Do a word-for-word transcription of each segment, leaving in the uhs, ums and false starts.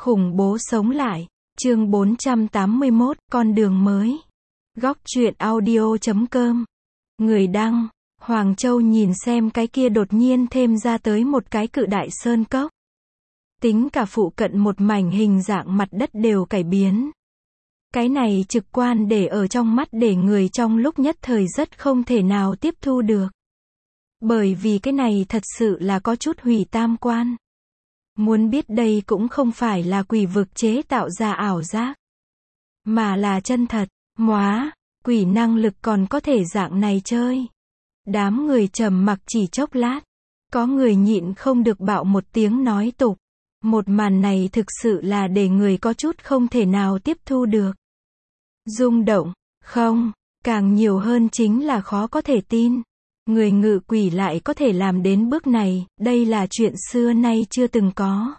Khủng bố sống lại. Chương bốn trăm tám mươi mốt, con đường mới. Góc truyện audio chấm com. Người đăng, Hoàng Châu nhìn xem cái kia đột nhiên thêm ra tới một cái cự đại sơn cốc. Tính cả phụ cận một mảnh hình dạng mặt đất đều cải biến. Cái này trực quan để ở trong mắt để người trong lúc nhất thời rất không thể nào tiếp thu được. Bởi vì cái này thật sự là có chút hủy tam quan. Muốn biết đây cũng không phải là quỷ vực chế tạo ra ảo giác, mà là chân thật. Móa, quỷ năng lực còn có thể dạng này chơi. Đám người trầm mặc chỉ chốc lát. Có người nhịn không được bạo một tiếng nói tục. Một màn này thực sự là để người có chút không thể nào tiếp thu được. Rung động, không, càng nhiều hơn chính là khó có thể tin. Người ngự quỷ lại có thể làm đến bước này, đây là chuyện xưa nay chưa từng có.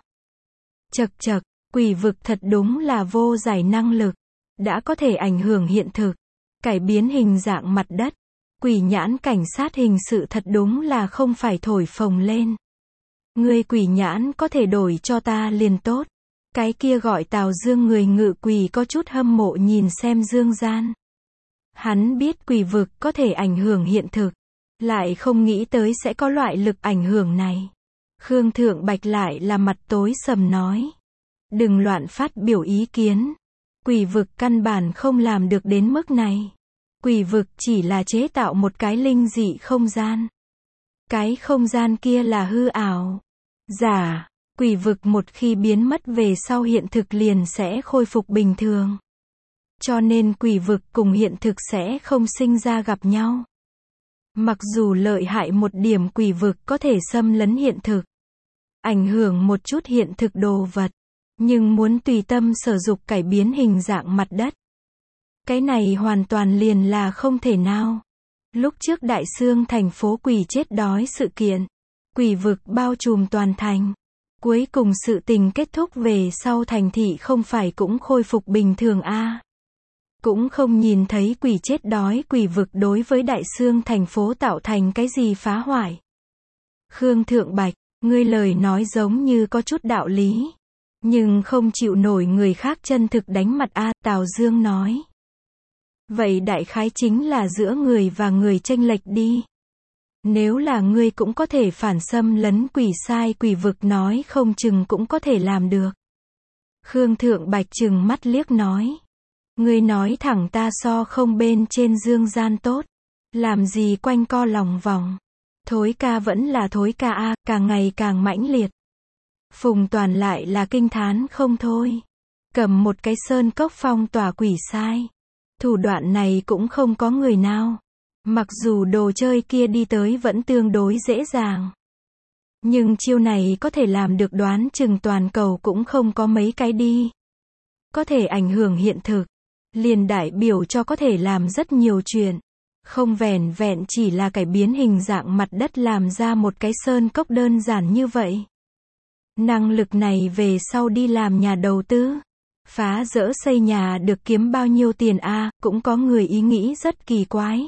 Chật chật, quỷ vực thật đúng là vô giải năng lực. Đã có thể ảnh hưởng hiện thực, cải biến hình dạng mặt đất. Quỷ nhãn cảnh sát hình sự thật đúng là không phải thổi phồng lên. Người quỷ nhãn có thể đổi cho ta liền tốt. Cái kia gọi Tào Dương người ngự quỷ có chút hâm mộ nhìn xem Dương Gian. Hắn biết quỷ vực có thể ảnh hưởng hiện thực, lại không nghĩ tới sẽ có loại lực ảnh hưởng này. Khương Thượng Bạch lại là mặt tối sầm nói. Đừng loạn phát biểu ý kiến. Quỷ vực căn bản không làm được đến mức này. Quỷ vực chỉ là chế tạo một cái linh dị không gian. Cái không gian kia là hư ảo. Giả, quỷ vực một khi biến mất về sau hiện thực liền sẽ khôi phục bình thường. Cho nên quỷ vực cùng hiện thực sẽ không sinh ra gặp nhau. Mặc dù lợi hại một điểm quỷ vực có thể xâm lấn hiện thực, ảnh hưởng một chút hiện thực đồ vật, nhưng muốn tùy tâm sở dục cải biến hình dạng mặt đất, cái này hoàn toàn liền là không thể nào. Lúc trước Đại Xương thành phố quỷ chết đói sự kiện, quỷ vực bao trùm toàn thành. Cuối cùng sự tình kết thúc về sau thành thị không phải cũng khôi phục bình thường a? À? Cũng không nhìn thấy quỷ chết đói quỷ vực đối với Đại Xương thành phố tạo thành cái gì phá hoại. Khương Thượng Bạch, ngươi lời nói giống như có chút đạo lý, nhưng không chịu nổi người khác chân thực đánh mặt a, à, Tào Dương nói. Vậy đại khái chính là giữa người và người chênh lệch đi. Nếu là ngươi cũng có thể phản xâm lấn quỷ sai quỷ vực nói không chừng cũng có thể làm được. Khương Thượng Bạch trừng mắt liếc nói. Ngươi nói thẳng ta so không bên trên Dương Gian tốt. Làm gì quanh co lòng vòng. Thối ca vẫn là thối ca a, càng ngày càng mãnh liệt. Phùng Toàn lại là kinh thán không thôi. Cầm một cái sơn cốc phong tỏa quỷ sai. Thủ đoạn này cũng không có người nào. Mặc dù đồ chơi kia đi tới vẫn tương đối dễ dàng. Nhưng chiêu này có thể làm được đoán chừng toàn cầu cũng không có mấy cái đi. Có thể ảnh hưởng hiện thực. Liền đại biểu cho có thể làm rất nhiều chuyện. Không vẻn vẹn chỉ là cải biến hình dạng mặt đất làm ra một cái sơn cốc đơn giản như vậy. Năng lực này về sau đi làm nhà đầu tư. Phá dỡ xây nhà được kiếm bao nhiêu tiền a, à, cũng có người ý nghĩ rất kỳ quái.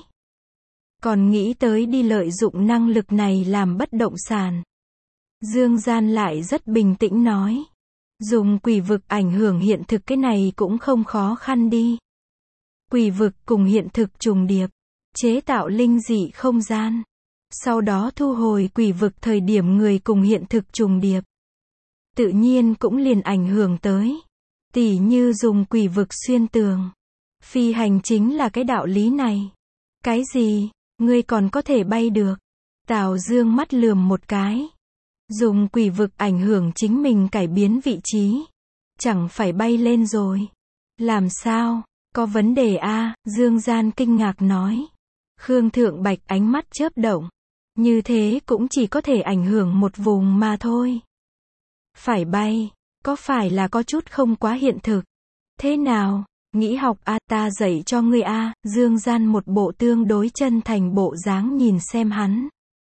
Còn nghĩ tới đi lợi dụng năng lực này làm bất động sản. Dương Gian lại rất bình tĩnh nói. Dùng quỷ vực ảnh hưởng hiện thực cái này cũng không khó khăn đi. Quỷ vực cùng hiện thực trùng điệp. Chế tạo linh dị không gian. Sau đó thu hồi quỷ vực thời điểm người cùng hiện thực trùng điệp. Tự nhiên cũng liền ảnh hưởng tới. Tỉ như dùng quỷ vực xuyên tường. Phi hành chính là cái đạo lý này. Cái gì? Ngươi còn có thể bay được. Tào Dương mắt lườm một cái. Dùng quỷ vực ảnh hưởng chính mình cải biến vị trí. Chẳng phải bay lên rồi. Làm sao? Có vấn đề a, à? Dương Gian kinh ngạc nói. Khương Thượng Bạch ánh mắt chớp động. Như thế cũng chỉ có thể ảnh hưởng một vùng mà thôi. Phải bay, có phải là có chút không quá hiện thực? Thế nào? Nghĩ học a, à, ta dạy cho ngươi a, à? Dương Gian một bộ tương đối chân thành bộ dáng nhìn xem hắn.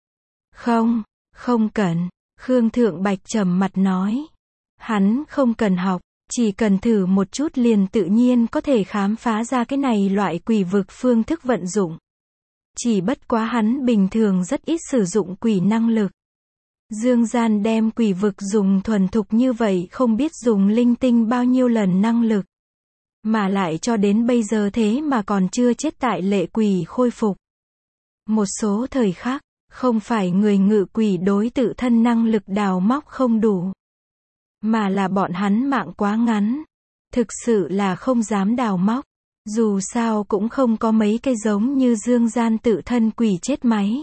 Không, không cần. Khương Thượng Bạch trầm mặt nói. Hắn không cần học, chỉ cần thử một chút liền tự nhiên có thể khám phá ra cái này loại quỷ vực phương thức vận dụng. Chỉ bất quá hắn bình thường rất ít sử dụng quỷ năng lực. Dương Gian đem quỷ vực dùng thuần thục như vậy không biết dùng linh tinh bao nhiêu lần năng lực. Mà lại cho đến bây giờ thế mà còn chưa chết tại lệ quỷ khôi phục. Một số thời khắc, không phải người ngự quỷ đối tự thân năng lực đào móc không đủ. Mà là bọn hắn mạng quá ngắn. Thực sự là không dám đào móc. Dù sao cũng không có mấy cái giống như Dương Gian tự thân quỷ chết máy.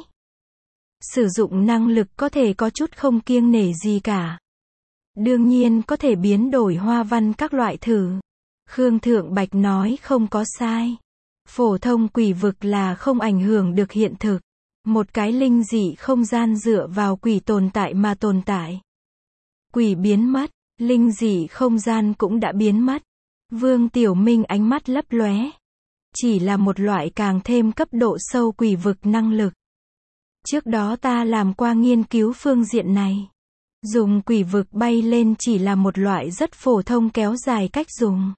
Sử dụng năng lực có thể có chút không kiêng nể gì cả. Đương nhiên có thể biến đổi hoa văn các loại thử. Khương Thượng Bạch nói không có sai. Phổ thông quỷ vực là không ảnh hưởng được hiện thực. Một cái linh dị không gian dựa vào quỷ tồn tại mà tồn tại. Quỷ biến mất, linh dị không gian cũng đã biến mất. Vương Tiểu Minh ánh mắt lấp lóe. Chỉ là một loại càng thêm cấp độ sâu quỷ vực năng lực. Trước đó ta làm qua nghiên cứu phương diện này. Dùng quỷ vực bay lên chỉ là một loại rất phổ thông kéo dài cách dùng.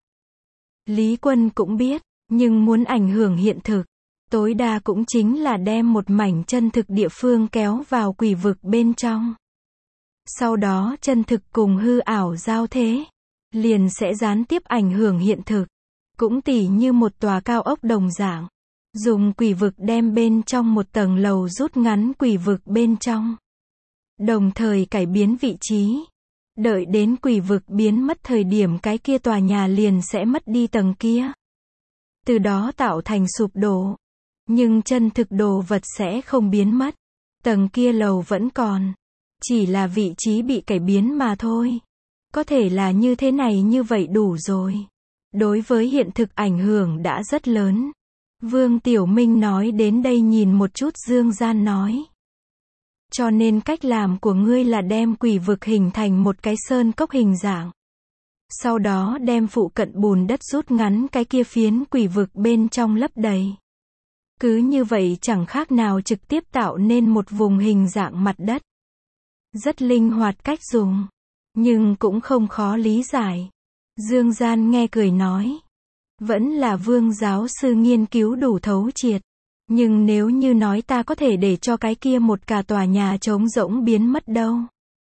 Lý Quân cũng biết, nhưng muốn ảnh hưởng hiện thực, tối đa cũng chính là đem một mảnh chân thực địa phương kéo vào quỷ vực bên trong. Sau đó chân thực cùng hư ảo giao thế, liền sẽ gián tiếp ảnh hưởng hiện thực. Cũng tỉ như một tòa cao ốc đồng dạng. Dùng quỷ vực đem bên trong một tầng lầu rút ngắn quỷ vực bên trong. Đồng thời cải biến vị trí. Đợi đến quỷ vực biến mất thời điểm cái kia tòa nhà liền sẽ mất đi tầng kia. Từ đó tạo thành sụp đổ. Nhưng chân thực đồ vật sẽ không biến mất. Tầng kia lầu vẫn còn. Chỉ là vị trí bị cải biến mà thôi. Có thể là như thế này như vậy đủ rồi. Đối với hiện thực ảnh hưởng đã rất lớn. Vương Tiểu Minh nói đến đây nhìn một chút Dương Gian nói. Cho nên cách làm của ngươi là đem quỷ vực hình thành một cái sơn cốc hình dạng. Sau đó đem phụ cận bùn đất rút ngắn cái kia phiến quỷ vực bên trong lấp đầy. Cứ như vậy chẳng khác nào trực tiếp tạo nên một vùng hình dạng mặt đất. Rất linh hoạt cách dùng. Nhưng cũng không khó lý giải. Dương Gian nghe cười nói. Vẫn là Vương giáo sư nghiên cứu đủ thấu triệt. Nhưng nếu như nói ta có thể để cho cái kia một cả tòa nhà trống rỗng biến mất đâu.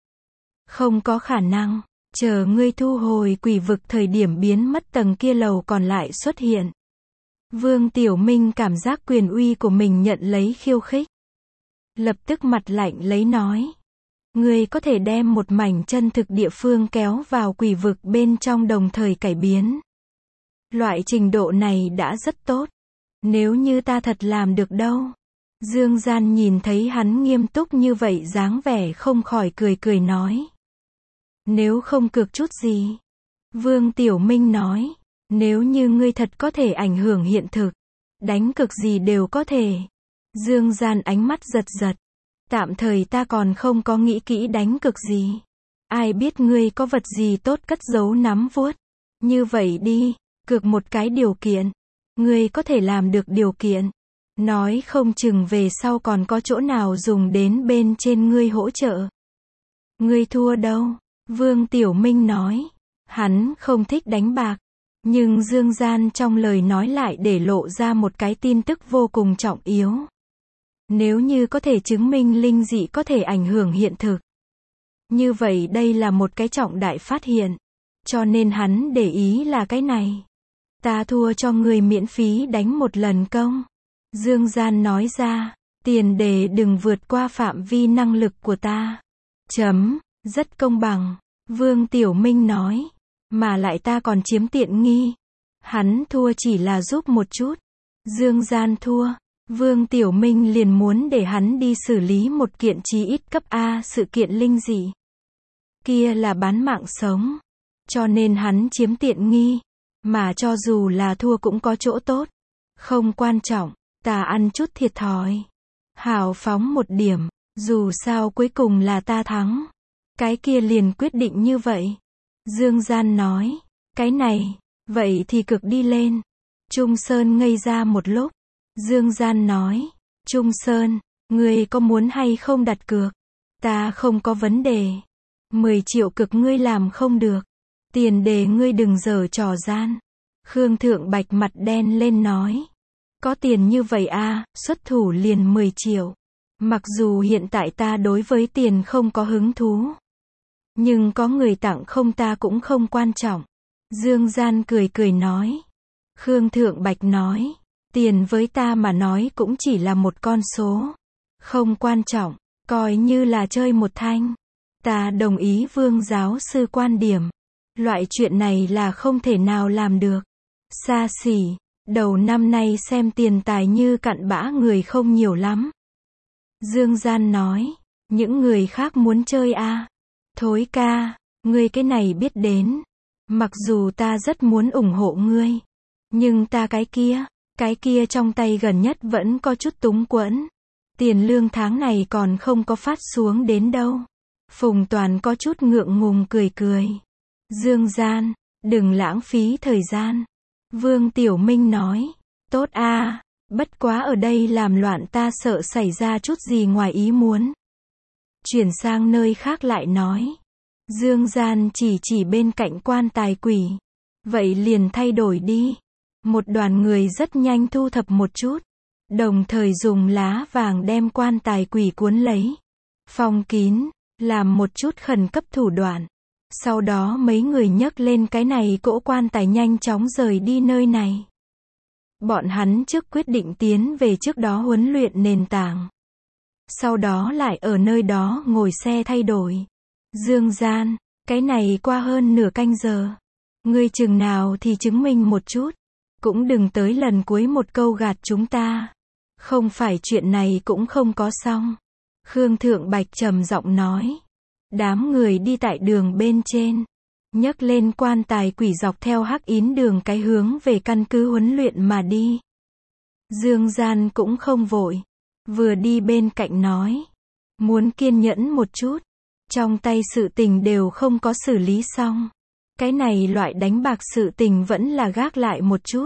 Không có khả năng. Chờ ngươi thu hồi quỷ vực thời điểm biến mất tầng kia lầu còn lại xuất hiện. Vương Tiểu Minh cảm giác quyền uy của mình nhận lấy khiêu khích. Lập tức mặt lạnh lấy nói. Ngươi có thể đem một mảnh chân thực địa phương kéo vào quỷ vực bên trong đồng thời cải biến. Loại trình độ này đã rất tốt. Nếu như ta thật làm được đâu. Dương Gian nhìn thấy hắn nghiêm túc như vậy dáng vẻ không khỏi cười cười nói. Nếu không cược chút gì. Vương Tiểu Minh nói. Nếu như ngươi thật có thể ảnh hưởng hiện thực. Đánh cược gì đều có thể. Dương Gian ánh mắt giật giật. Tạm thời ta còn không có nghĩ kỹ đánh cược gì. Ai biết ngươi có vật gì tốt cất giấu nắm vuốt. Như vậy đi. Cược một cái điều kiện. Ngươi có thể làm được điều kiện. Nói không chừng về sau còn có chỗ nào dùng đến bên trên ngươi hỗ trợ. Ngươi thua đâu? Vương Tiểu Minh nói. Hắn không thích đánh bạc. Nhưng Dương Gian trong lời nói lại để lộ ra một cái tin tức vô cùng trọng yếu. Nếu như có thể chứng minh linh dị có thể ảnh hưởng hiện thực. Như vậy đây là một cái trọng đại phát hiện. Cho nên hắn để ý là cái này. Ta thua cho người miễn phí đánh một lần công. Dương Gian nói ra. Tiền đề đừng vượt qua phạm vi năng lực của ta. Chấm. Rất công bằng. Vương Tiểu Minh nói. Mà lại ta còn chiếm tiện nghi. Hắn thua chỉ là giúp một chút. Dương Gian thua. Vương Tiểu Minh liền muốn để hắn đi xử lý một kiện chí ít cấp A sự kiện linh dị. Kia là bán mạng sống. Cho nên hắn chiếm tiện nghi. Mà cho dù là thua cũng có chỗ tốt. Không quan trọng. Ta ăn chút thiệt thòi. Hào phóng một điểm. Dù sao cuối cùng là ta thắng. Cái kia liền quyết định như vậy. Dương Gian nói. Cái này. Vậy thì cực đi lên. Trung Sơn ngây ra một lúc. Dương Gian nói. Trung Sơn. Ngươi có muốn hay không đặt cược? Ta không có vấn đề. mười triệu cực ngươi làm không được. Tiền đề ngươi đừng giở trò gian. Khương Thượng Bạch mặt đen lên nói. Có tiền như vậy à, xuất thủ liền mười triệu. Mặc dù hiện tại ta đối với tiền không có hứng thú. Nhưng có người tặng không ta cũng không quan trọng. Dương Gian cười cười nói. Khương Thượng Bạch nói. Tiền với ta mà nói cũng chỉ là một con số. Không quan trọng, coi như là chơi một thanh. Ta đồng ý Vương giáo sư quan điểm. Loại chuyện này là không thể nào làm được. Xa xỉ, đầu năm nay xem tiền tài như cặn bã người không nhiều lắm. Dương Gian nói, những người khác muốn chơi à? Thối ca, ngươi cái này biết đến. Mặc dù ta rất muốn ủng hộ ngươi. Nhưng ta cái kia, cái kia trong tay gần nhất vẫn có chút túng quẫn. Tiền lương tháng này còn không có phát xuống đến đâu. Phùng Toàn có chút ngượng ngùng cười cười. Dương Gian, đừng lãng phí thời gian. Vương Tiểu Minh nói, tốt a, bất quá ở đây làm loạn ta sợ xảy ra chút gì ngoài ý muốn. Chuyển sang nơi khác lại nói. Dương Gian chỉ chỉ bên cạnh quan tài quỷ. Vậy liền thay đổi đi. Một đoàn người rất nhanh thu thập một chút. Đồng thời dùng lá vàng đem quan tài quỷ cuốn lấy. Phong kín, làm một chút khẩn cấp thủ đoạn. Sau đó mấy người nhấc lên cái này cỗ quan tài nhanh chóng rời đi nơi này. Bọn hắn trước quyết định tiến về trước đó huấn luyện nền tảng. Sau đó lại ở nơi đó ngồi xe thay đổi. Dương Gian, cái này qua hơn nửa canh giờ. Ngươi chừng nào thì chứng minh một chút. Cũng đừng tới lần cuối một câu gạt chúng ta. Không phải chuyện này cũng không có xong. Khương Thượng Bạch trầm giọng nói. Đám người đi tại đường bên trên. Nhấc lên quan tài quỷ dọc theo hắc yến đường cái hướng về căn cứ huấn luyện mà đi. Dương Gian cũng không vội. Vừa đi bên cạnh nói. Muốn kiên nhẫn một chút. Trong tay sự tình đều không có xử lý xong. Cái này loại đánh bạc sự tình vẫn là gác lại một chút.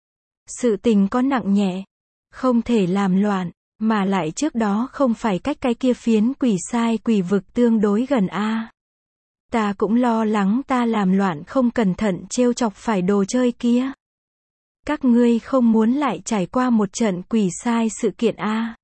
Sự tình có nặng nhẹ. Không thể làm loạn. Mà lại trước đó không phải cách cái kia phiến quỷ sai quỷ vực tương đối gần a. Ta cũng lo lắng ta làm loạn không cẩn thận trêu chọc phải đồ chơi kia. Các ngươi không muốn lại trải qua một trận quỷ sai sự kiện a.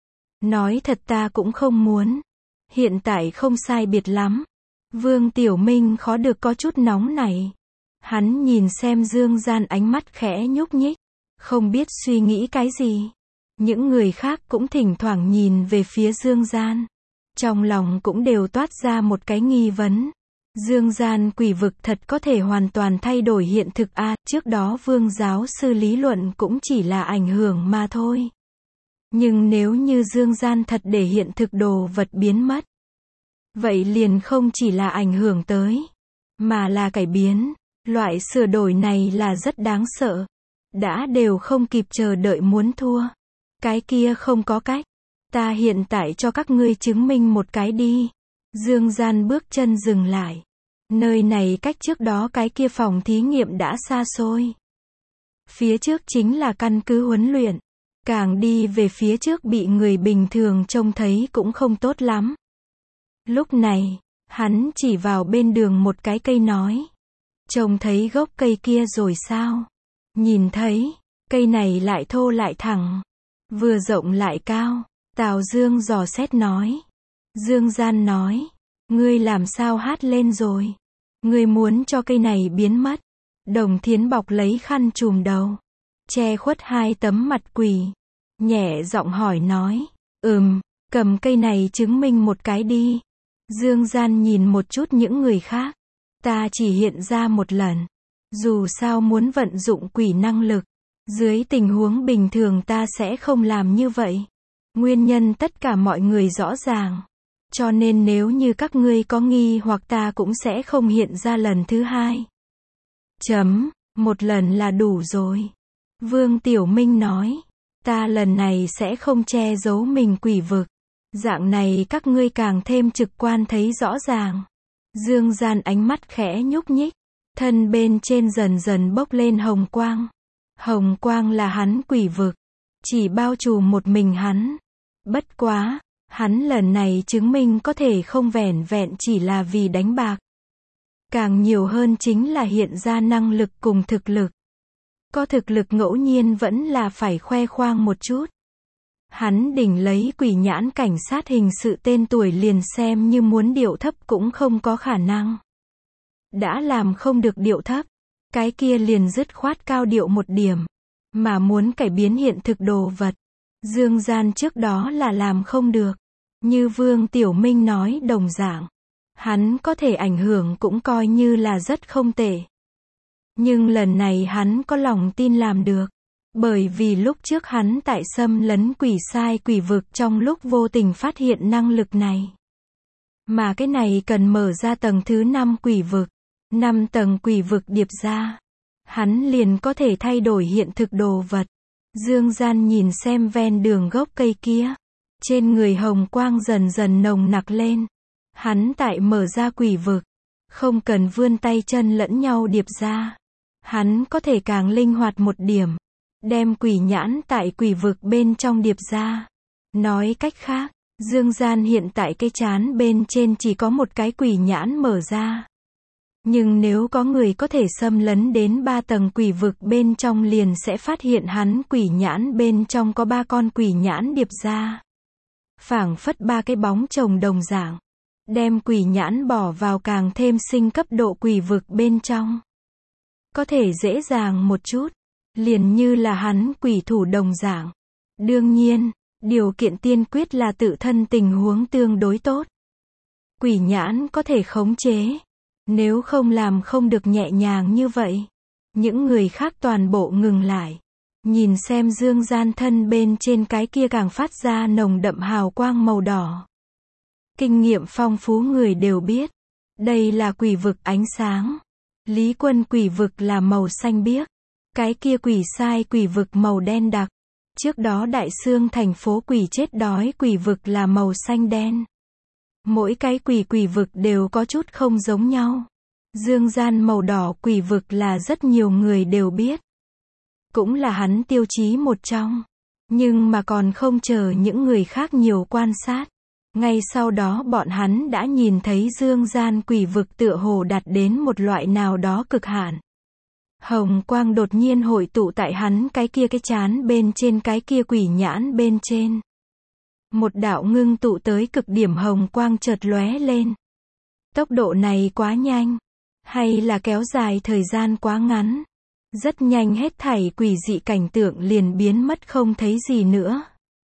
Nói thật ta cũng không muốn. Hiện tại không sai biệt lắm. Vương Tiểu Minh khó được có chút nóng này. Hắn nhìn xem Dương Gian ánh mắt khẽ nhúc nhích. Không biết suy nghĩ cái gì. Những người khác cũng thỉnh thoảng nhìn về phía Dương Gian. Trong lòng cũng đều toát ra một cái nghi vấn. Dương Gian quỷ vực thật có thể hoàn toàn thay đổi hiện thực a, trước đó Vương giáo sư lý luận cũng chỉ là ảnh hưởng mà thôi. Nhưng nếu như Dương Gian thật để hiện thực đồ vật biến mất. Vậy liền không chỉ là ảnh hưởng tới. Mà là cải biến. Loại sửa đổi này là rất đáng sợ. Đã đều không kịp chờ đợi muốn thua. Cái kia không có cách. Ta hiện tại cho các ngươi chứng minh một cái đi. Dương Gian bước chân dừng lại. Nơi này cách trước đó cái kia phòng thí nghiệm đã xa xôi. Phía trước chính là căn cứ huấn luyện. Càng đi về phía trước bị người bình thường trông thấy cũng không tốt lắm. Lúc này, hắn chỉ vào bên đường một cái cây nói. Trông thấy gốc cây kia rồi sao? Nhìn thấy, cây này lại thô lại thẳng. Vừa rộng lại cao. Tào Dương dò xét nói. Dương Gian nói. Ngươi làm sao hát lên rồi? Ngươi muốn cho cây này biến mất. Đồng Thiến bọc lấy khăn trùm đầu. Che khuất hai tấm mặt quỷ. Nhẹ giọng hỏi nói. Ừm, cầm cây này chứng minh một cái đi. Dương Gian nhìn một chút những người khác. Ta chỉ hiện ra một lần. Dù sao muốn vận dụng quỷ năng lực. Dưới tình huống bình thường ta sẽ không làm như vậy. Nguyên nhân tất cả mọi người rõ ràng. Cho nên nếu như các ngươi có nghi hoặc ta cũng sẽ không hiện ra lần thứ hai. Chấm, một lần là đủ rồi. Vương Tiểu Minh nói. Ta lần này sẽ không che giấu mình quỷ vực. Dạng này các ngươi càng thêm trực quan thấy rõ ràng. Dương Gian ánh mắt khẽ nhúc nhích. Thân bên trên dần dần bốc lên hồng quang. Hồng quang là hắn quỷ vực. Chỉ bao trùm một mình hắn. Bất quá, hắn lần này chứng minh có thể không vẻn vẹn chỉ là vì đánh bạc. Càng nhiều hơn chính là hiện ra năng lực cùng thực lực. Có thực lực ngẫu nhiên vẫn là phải khoe khoang một chút. Hắn đỉnh lấy quỷ nhãn cảnh sát hình sự tên tuổi liền xem như muốn điệu thấp cũng không có khả năng. Đã làm không được điệu thấp, cái kia liền dứt khoát cao điệu một điểm. Mà muốn cải biến hiện thực đồ vật, Dương Gian trước đó là làm không được. Như Vương Tiểu Minh nói đồng dạng, hắn có thể ảnh hưởng cũng coi như là rất không tệ. Nhưng lần này hắn có lòng tin làm được. Bởi vì lúc trước hắn tại xâm lấn quỷ sai quỷ vực trong lúc vô tình phát hiện năng lực này. Mà cái này cần mở ra tầng thứ năm quỷ vực. năm tầng quỷ vực điệp ra. Hắn liền có thể thay đổi hiện thực đồ vật. Dương Gian nhìn xem ven đường gốc cây kia. Trên người hồng quang dần dần nồng nặc lên. Hắn tại mở ra quỷ vực. Không cần vươn tay chân lẫn nhau điệp ra. Hắn có thể càng linh hoạt một điểm. Đem quỷ nhãn tại quỷ vực bên trong điệp ra. Nói cách khác, Dương Gian hiện tại cái trán bên trên chỉ có một cái quỷ nhãn mở ra. Nhưng nếu có người có thể xâm lấn đến ba tầng quỷ vực bên trong liền sẽ phát hiện hắn quỷ nhãn bên trong có ba con quỷ nhãn điệp ra. Phảng phất ba cái bóng chồng đồng dạng. Đem quỷ nhãn bỏ vào càng thêm sinh cấp độ quỷ vực bên trong. Có thể dễ dàng một chút. Liền như là hắn quỷ thủ đồng dạng. Đương nhiên, điều kiện tiên quyết là tự thân tình huống tương đối tốt. Quỷ nhãn có thể khống chế. Nếu không làm không được nhẹ nhàng như vậy. Những người khác toàn bộ ngừng lại. Nhìn xem Dương Gian thân bên trên cái kia càng phát ra nồng đậm hào quang màu đỏ. Kinh nghiệm phong phú người đều biết. Đây là quỷ vực ánh sáng. Lý Quân quỷ vực là màu xanh biếc. Cái kia quỷ sai quỷ vực màu đen đặc. Trước đó Đại Xương thành phố quỷ chết đói quỷ vực là màu xanh đen. Mỗi cái quỷ quỷ vực đều có chút không giống nhau. Dương Gian màu đỏ quỷ vực là rất nhiều người đều biết. Cũng là hắn tiêu chí một trong. Nhưng mà còn không chờ những người khác nhiều quan sát. Ngay sau đó bọn hắn đã nhìn thấy Dương Gian quỷ vực tựa hồ đạt đến một loại nào đó cực hạn. Hồng quang đột nhiên hội tụ tại hắn cái kia cái chán bên trên cái kia quỷ nhãn bên trên. Một đạo ngưng tụ tới cực điểm hồng quang chợt lóe lên. Tốc độ này quá nhanh. Hay là kéo dài thời gian quá ngắn. Rất nhanh hết thảy quỷ dị cảnh tượng liền biến mất không thấy gì nữa.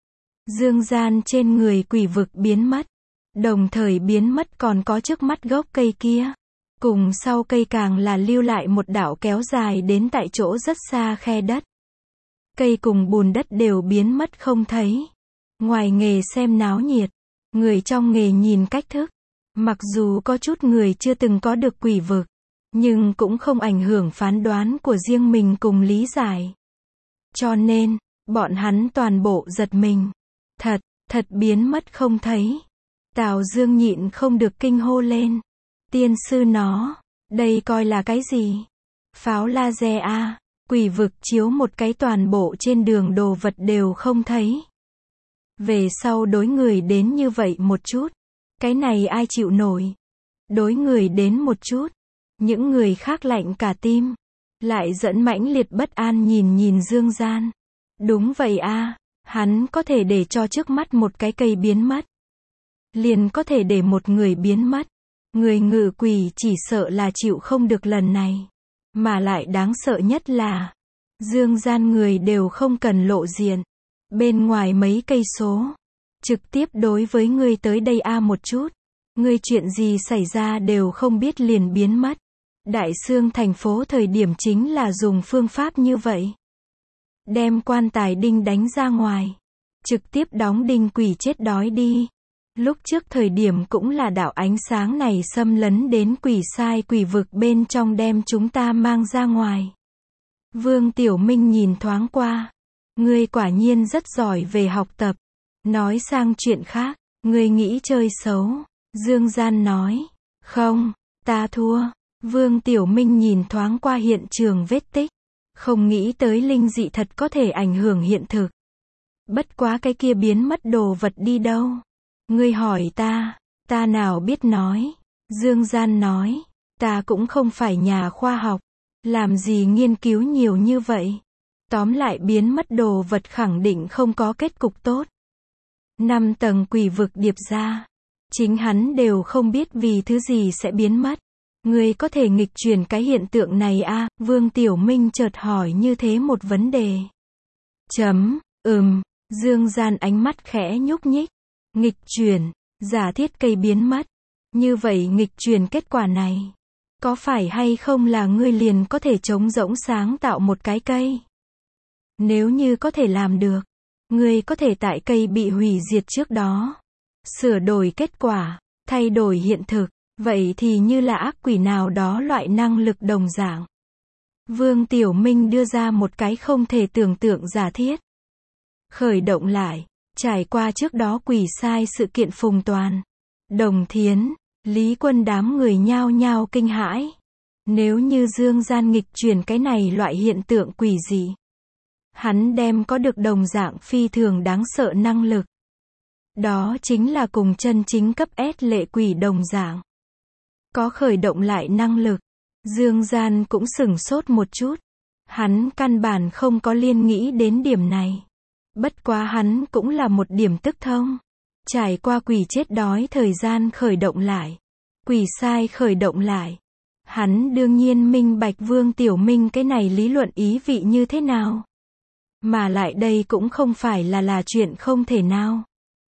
Dương Gian trên người quỷ vực biến mất. Đồng thời biến mất còn có trước mắt gốc cây kia. Cùng sau cây càng là lưu lại một đạo kéo dài đến tại chỗ rất xa khe đất. Cây cùng bùn đất đều biến mất không thấy. Ngoài nghề xem náo nhiệt, người trong nghề nhìn cách thức. Mặc dù có chút người chưa từng có được quỷ vực, nhưng cũng không ảnh hưởng phán đoán của riêng mình cùng lý giải. Cho nên, bọn hắn toàn bộ giật mình. Thật, thật biến mất không thấy. Tào Dương nhịn không được kinh hô lên. Tiên sư nó, đây coi là cái gì? Pháo laser a, quỷ vực chiếu một cái toàn bộ trên đường đồ vật đều không thấy. Về sau đối người đến như vậy một chút. Cái này ai chịu nổi? Đối người đến một chút. Những người khác lạnh cả tim. Lại dẫn mãnh liệt bất an nhìn nhìn Dương Gian. Đúng vậy a, hắn có thể để cho trước mắt một cái cây biến mất. Liền có thể để một người biến mất. Người ngự quỷ chỉ sợ là chịu không được lần này. Mà lại đáng sợ nhất là Dương Gian người đều không cần lộ diện. Bên ngoài mấy cây số. Trực tiếp đối với ngươi tới đây a một chút. Ngươi chuyện gì xảy ra đều không biết liền biến mất. Đại Xương thành phố thời điểm chính là dùng phương pháp như vậy. Đem quan tài đinh đánh ra ngoài. Trực tiếp đóng đinh quỷ chết đói đi. Lúc trước thời điểm cũng là đạo ánh sáng này xâm lấn đến quỷ sai quỷ vực bên trong đem chúng ta mang ra ngoài. Vương Tiểu Minh nhìn thoáng qua. Ngươi quả nhiên rất giỏi về học tập. Nói sang chuyện khác, ngươi nghĩ chơi xấu. Dương Gian nói. Không, ta thua. Vương Tiểu Minh nhìn thoáng qua hiện trường vết tích. Không nghĩ tới linh dị thật có thể ảnh hưởng hiện thực. Bất quá cái kia biến mất đồ vật đi đâu? Ngươi hỏi ta, ta nào biết nói. Dương Gian nói, ta cũng không phải nhà khoa học. Làm gì nghiên cứu nhiều như vậy? Tóm lại biến mất đồ vật khẳng định không có kết cục tốt. Năm tầng quỷ vực điệp ra. Chính hắn đều không biết vì thứ gì sẽ biến mất. Ngươi có thể nghịch chuyển cái hiện tượng này à, Vương Tiểu Minh chợt hỏi như thế một vấn đề. Chấm, ừm, Dương Gian ánh mắt khẽ nhúc nhích. Nghịch chuyển, giả thiết cây biến mất. Như vậy nghịch chuyển kết quả này. Có phải hay không là ngươi liền có thể trống rỗng sáng tạo một cái cây? Nếu như có thể làm được, ngươi có thể tại cây bị hủy diệt trước đó, sửa đổi kết quả, thay đổi hiện thực, vậy thì như là ác quỷ nào đó loại năng lực đồng dạng. Vương Tiểu Minh đưa ra một cái không thể tưởng tượng giả thiết. Khởi động lại, trải qua trước đó quỷ sai sự kiện Phùng Toàn, Đồng Thiến, Lý Quân đám người nhao nhao kinh hãi. Nếu như Dương Gian nghịch chuyển cái này loại hiện tượng quỷ dị, hắn đem có được đồng dạng phi thường đáng sợ năng lực. Đó chính là cùng chân chính cấp S lệ quỷ đồng dạng. Có khởi động lại năng lực. Dương Gian cũng sửng sốt một chút. Hắn căn bản không có liên nghĩ đến điểm này. Bất quá hắn cũng là một điểm tức thông. Trải qua quỷ chết đói thời gian khởi động lại. Quỷ sai khởi động lại. Hắn đương nhiên minh bạch Vương Tiểu Minh cái này lý luận ý vị như thế nào. Mà lại đây cũng không phải là là chuyện không thể nào.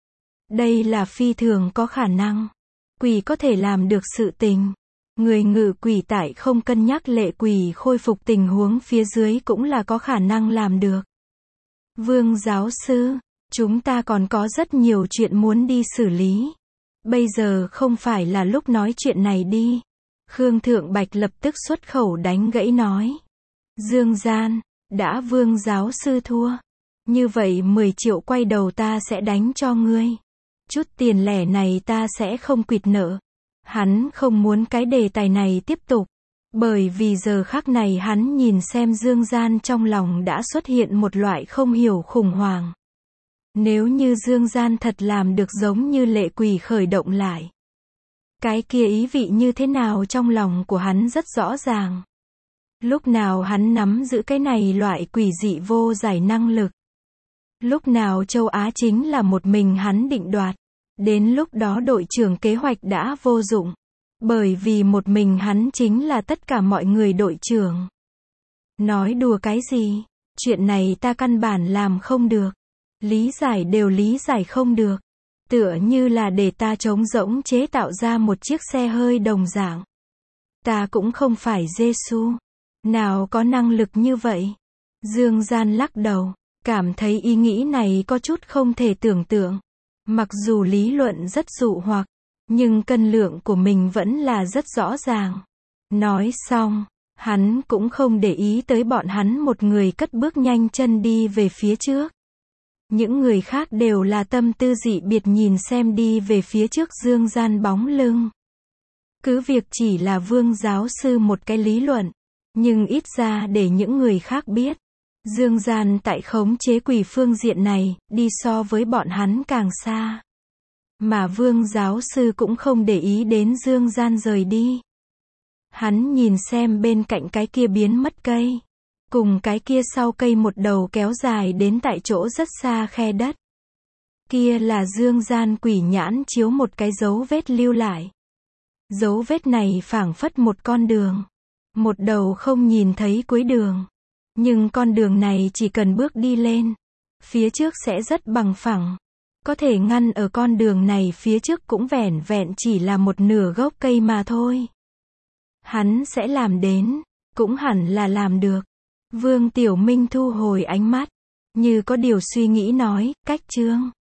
Đây là phi thường có khả năng. Quỷ có thể làm được sự tình. Người ngự quỷ tại không cân nhắc lệ quỷ khôi phục tình huống phía dưới cũng là có khả năng làm được. Vương giáo sư, chúng ta còn có rất nhiều chuyện muốn đi xử lý. Bây giờ không phải là lúc nói chuyện này đi. Khương Thượng Bạch lập tức xuất khẩu đánh gãy nói. Dương Gian, đã Vương giáo sư thua. Như vậy mười triệu quay đầu ta sẽ đánh cho ngươi. Chút tiền lẻ này ta sẽ không quỵt nợ. Hắn không muốn cái đề tài này tiếp tục. Bởi vì giờ khắc này hắn nhìn xem Dương Gian trong lòng đã xuất hiện một loại không hiểu khủng hoảng. Nếu như Dương Gian thật làm được giống như lệ quỷ khởi động lại. Cái kia ý vị như thế nào trong lòng của hắn rất rõ ràng. Lúc nào hắn nắm giữ cái này loại quỷ dị vô giải năng lực. Lúc nào châu Á chính là một mình hắn định đoạt. Đến lúc đó đội trưởng kế hoạch đã vô dụng. Bởi vì một mình hắn chính là tất cả mọi người đội trưởng. Nói đùa cái gì? Chuyện này ta căn bản làm không được. Lý giải đều lý giải không được. Tựa như là để ta trống rỗng chế tạo ra một chiếc xe hơi đồng dạng. Ta cũng không phải Giê-xu. Nào có năng lực như vậy? Dương Gian lắc đầu. Cảm thấy ý nghĩ này có chút không thể tưởng tượng. Mặc dù lý luận rất dụ hoặc, nhưng cân lượng của mình vẫn là rất rõ ràng. Nói xong, hắn cũng không để ý tới bọn hắn một người cất bước nhanh chân đi về phía trước. Những người khác đều là tâm tư dị biệt nhìn xem đi về phía trước Dương Gian bóng lưng. Cứ việc chỉ là Vương giáo sư một cái lý luận, nhưng ít ra để những người khác biết. Dương Gian tại khống chế quỷ phương diện này, đi so với bọn hắn càng xa. Mà Vương giáo sư cũng không để ý đến Dương Gian rời đi. Hắn nhìn xem bên cạnh cái kia biến mất cây. Cùng cái kia sau cây một đầu kéo dài đến tại chỗ rất xa khe đất. Kia là Dương Gian quỷ nhãn chiếu một cái dấu vết lưu lại. Dấu vết này phảng phất một con đường. Một đầu không nhìn thấy cuối đường. Nhưng con đường này chỉ cần bước đi lên, phía trước sẽ rất bằng phẳng. Có thể ngăn ở con đường này phía trước cũng vẻn vẹn chỉ là một nửa gốc cây mà thôi. Hắn sẽ làm đến, cũng hẳn là làm được. Vương Tiểu Minh thu hồi ánh mắt, như có điều suy nghĩ nói, cách chương.